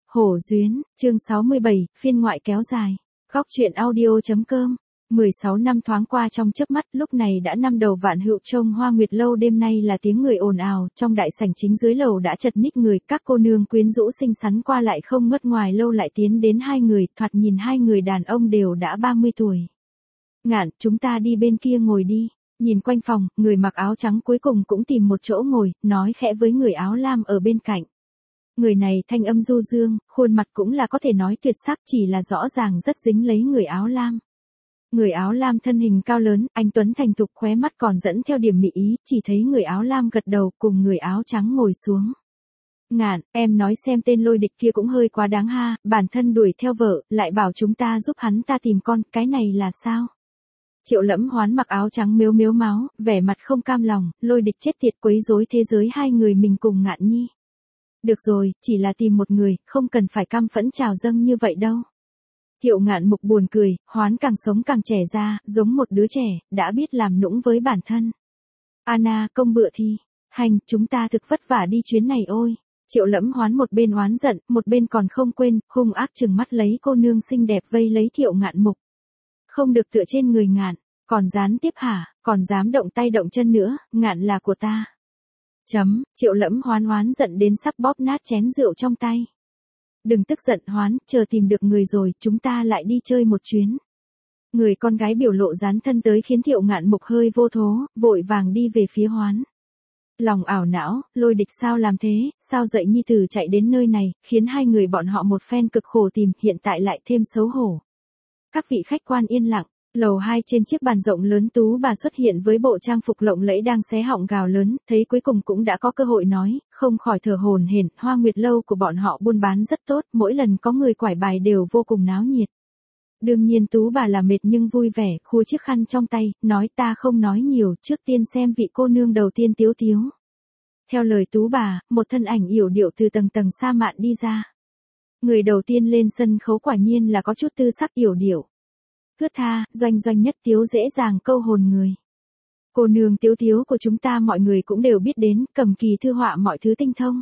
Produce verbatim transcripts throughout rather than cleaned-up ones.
Hổ Duyến, chương sáu mươi bảy, phiên ngoại kéo dài. Góc truyện audio.com. mười sáu năm thoáng qua trong chớp mắt, lúc này đã năm đầu Vạn Hữu Trông Hoa Nguyệt lâu, đêm nay là tiếng người ồn ào, trong đại sảnh chính dưới lầu đã chật ních người, các cô nương quyến rũ xinh xắn qua lại không ngớt, ngoài lâu lại tiến đến hai người, thoạt nhìn hai người đàn ông đều đã ba mươi tuổi. Ngạn, chúng ta đi bên kia ngồi đi. Nhìn quanh phòng, người mặc áo trắng cuối cùng cũng tìm một chỗ ngồi, nói khẽ với người áo lam ở bên cạnh. Người này thanh âm du dương, khuôn mặt cũng là có thể nói tuyệt sắc, chỉ là rõ ràng rất dính lấy người áo lam. Người áo lam thân hình cao lớn, anh tuấn thành thục, khóe mắt còn dẫn theo điểm mị ý, chỉ thấy người áo lam gật đầu cùng người áo trắng ngồi xuống. Ngạn, em nói xem tên Lôi Địch kia cũng hơi quá đáng ha, bản thân đuổi theo vợ, lại bảo chúng ta giúp hắn ta tìm con, cái này là sao? Triệu Lẫm Hoán mặc áo trắng mếu mếu máu, vẻ mặt không cam lòng, Lôi Địch chết tiệt quấy rối thế giới hai người mình cùng Ngạn Nhi. Được rồi, chỉ là tìm một người, không cần phải căm phẫn trào dâng như vậy đâu. Thiệu Ngạn Mục buồn cười, Hoán càng sống càng trẻ ra, giống một đứa trẻ, đã biết làm nũng với bản thân. Anna, công bựa thi, hành, chúng ta thực vất vả đi chuyến này ôi. Triệu Lẫm Hoán một bên oán giận, một bên còn không quên, hung ác trừng mắt lấy cô nương xinh đẹp vây lấy Thiệu Ngạn Mục. Không được tựa trên người Ngạn, còn gián tiếp hả, còn dám động tay động chân nữa, Ngạn là của ta. Chấm, Triệu Lẫm Hoán oán giận đến sắp bóp nát chén rượu trong tay. Đừng tức giận Hoán, chờ tìm được người rồi, chúng ta lại đi chơi một chuyến. Người con gái biểu lộ dán thân tới khiến Thiệu Ngạn Mục hơi vô thố, vội vàng đi về phía Hoán. Lòng ảo não, Lôi Địch sao làm thế, sao dậy nhi tử chạy đến nơi này, khiến hai người bọn họ một phen cực khổ tìm, hiện tại lại thêm xấu hổ. Các vị khách quan yên lặng. Lầu hai trên chiếc bàn rộng lớn, Tú bà xuất hiện với bộ trang phục lộng lẫy đang xé họng gào lớn, thấy cuối cùng cũng đã có cơ hội nói, không khỏi thở hổn hển. Hoa Nguyệt lâu của bọn họ buôn bán rất tốt, mỗi lần có người quải bài đều vô cùng náo nhiệt. Đương nhiên Tú bà là mệt nhưng vui vẻ, khua chiếc khăn trong tay, nói ta không nói nhiều, trước tiên xem vị cô nương đầu tiên Tiếu Tiếu. Theo lời Tú bà, một thân ảnh yểu điệu từ tầng tầng sa mạn đi ra. Người đầu tiên lên sân khấu quả nhiên là có chút tư sắc yểu điệu. Thướt tha, doanh doanh nhất Tiếu dễ dàng câu hồn người. Cô nương Tiếu Tiếu của chúng ta mọi người cũng đều biết đến, cầm kỳ thư họa mọi thứ tinh thông.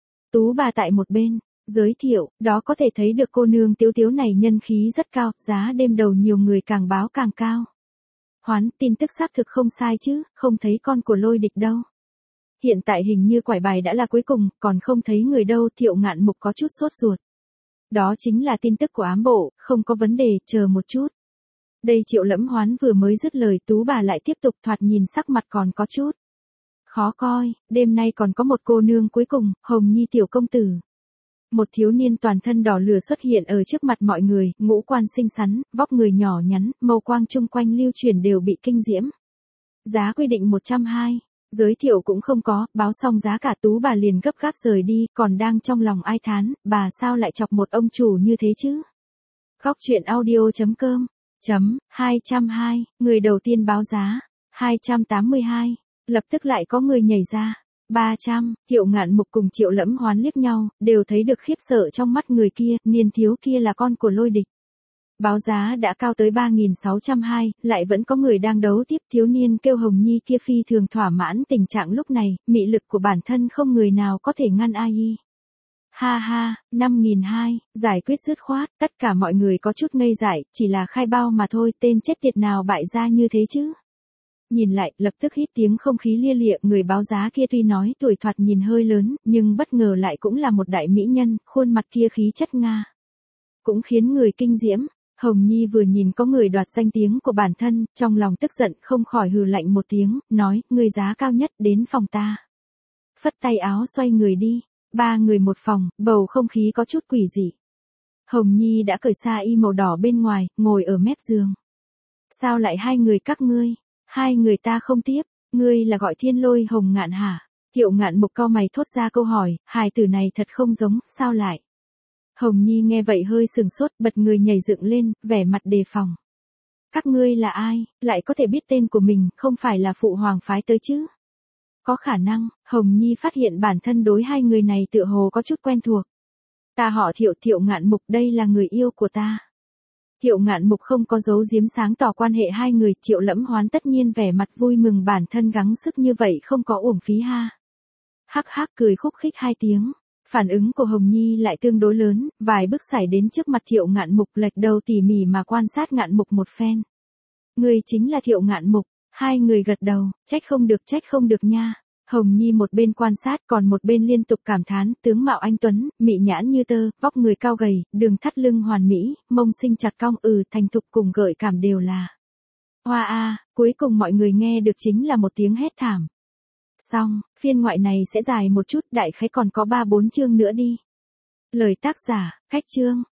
Tú bà tại một bên, giới thiệu, đó có thể thấy được cô nương Tiếu Tiếu này nhân khí rất cao, giá đêm đầu nhiều người càng báo càng cao. Hoán, tin tức xác thực không sai chứ, không thấy con của Lôi Địch đâu. Hiện tại hình như quải bài đã là cuối cùng, còn không thấy người đâu. Thiệu Ngạn Mục có chút sốt ruột. Đó chính là tin tức của ám bộ, không có vấn đề, chờ một chút. Đây Triệu Lẫm Hoán vừa mới dứt lời, Tú bà lại tiếp tục, thoạt nhìn sắc mặt còn có chút khó coi, đêm nay còn có một cô nương cuối cùng, Hồng Nhi tiểu công tử. Một thiếu niên toàn thân đỏ lửa xuất hiện ở trước mặt mọi người, ngũ quan xinh xắn, vóc người nhỏ nhắn, màu quang chung quanh lưu truyền đều bị kinh diễm. Giá quy định một trăm hai, giới thiệu cũng không có, báo xong giá cả Tú bà liền gấp gáp rời đi, còn đang trong lòng ai thán, bà sao lại chọc một ông chủ như thế chứ. Góc truyện audio.com. Chấm, hai trăm hai, người đầu tiên báo giá, hai trăm tám mươi hai, lập tức lại có người nhảy ra, ba trăm, Thiệu Ngạn Mục cùng Triệu Lẫm Hoán liếc nhau, đều thấy được khiếp sợ trong mắt người kia, niên thiếu kia là con của Lôi Địch. Báo giá đã cao tới ba nghìn sáu trăm hai, lại vẫn có người đang đấu tiếp. Thiếu niên kêu Hồng Nhi kia phi thường thỏa mãn tình trạng lúc này, mị lực của bản thân không người nào có thể ngăn ai. Ha ha, năm nghìn hai, giải quyết dứt khoát, tất cả mọi người có chút ngây dại, chỉ là khai bao mà thôi, tên chết tiệt nào bại ra như thế chứ. Nhìn lại, lập tức hít tiếng không khí lia lịa, người báo giá kia tuy nói tuổi thoạt nhìn hơi lớn, nhưng bất ngờ lại cũng là một đại mỹ nhân, khuôn mặt kia khí chất Nga. Cũng khiến người kinh diễm. Hồng Nhi vừa nhìn có người đoạt danh tiếng của bản thân, trong lòng tức giận không khỏi hừ lạnh một tiếng, nói, người giá cao nhất đến phòng ta. Phất tay áo xoay người đi. Ba người một phòng, bầu không khí có chút quỷ dị. Hồng Nhi đã cởi sa y màu đỏ bên ngoài, ngồi ở mép giường. Sao lại hai người các ngươi? Hai người ta không tiếp, ngươi là gọi Thiên Lôi Hồng Ngạn hả? Thiệu Ngạn Mục cau mày thốt ra câu hỏi, hài tử này thật không giống, sao lại? Hồng Nhi nghe vậy hơi sừng sốt, bật người nhảy dựng lên, vẻ mặt đề phòng. Các ngươi là ai, lại có thể biết tên của mình, không phải là phụ hoàng phái tới chứ? Có khả năng, Hồng Nhi phát hiện bản thân đối hai người này tựa hồ có chút quen thuộc. Ta họ Thiệu, Thiệu Ngạn Mục, đây là người yêu của ta. Thiệu Ngạn Mục không có giấu giếm sáng tỏ quan hệ hai người. Triệu Lẫm Hoán tất nhiên vẻ mặt vui mừng, bản thân gắng sức như vậy không có uổng phí ha. Hắc hắc cười khúc khích hai tiếng. Phản ứng của Hồng Nhi lại tương đối lớn, vài bước xảy đến trước mặt Thiệu Ngạn Mục, lệch đầu tỉ mỉ mà quan sát Ngạn Mục một phen. Người chính là Thiệu Ngạn Mục, hai người gật đầu, trách không được trách không được nha. Hồng Nhi một bên quan sát còn một bên liên tục cảm thán, tướng mạo anh tuấn, mị nhãn như tơ, vóc người cao gầy, đường thắt lưng hoàn mỹ, mông xinh chặt cong, ừ thành thục cùng gợi cảm đều là. Hoa a, cuối cùng mọi người nghe được chính là một tiếng hét thảm. Xong, phiên ngoại này sẽ dài một chút, đại khái còn có ba bốn chương nữa đi. Lời tác giả, Khách Chương.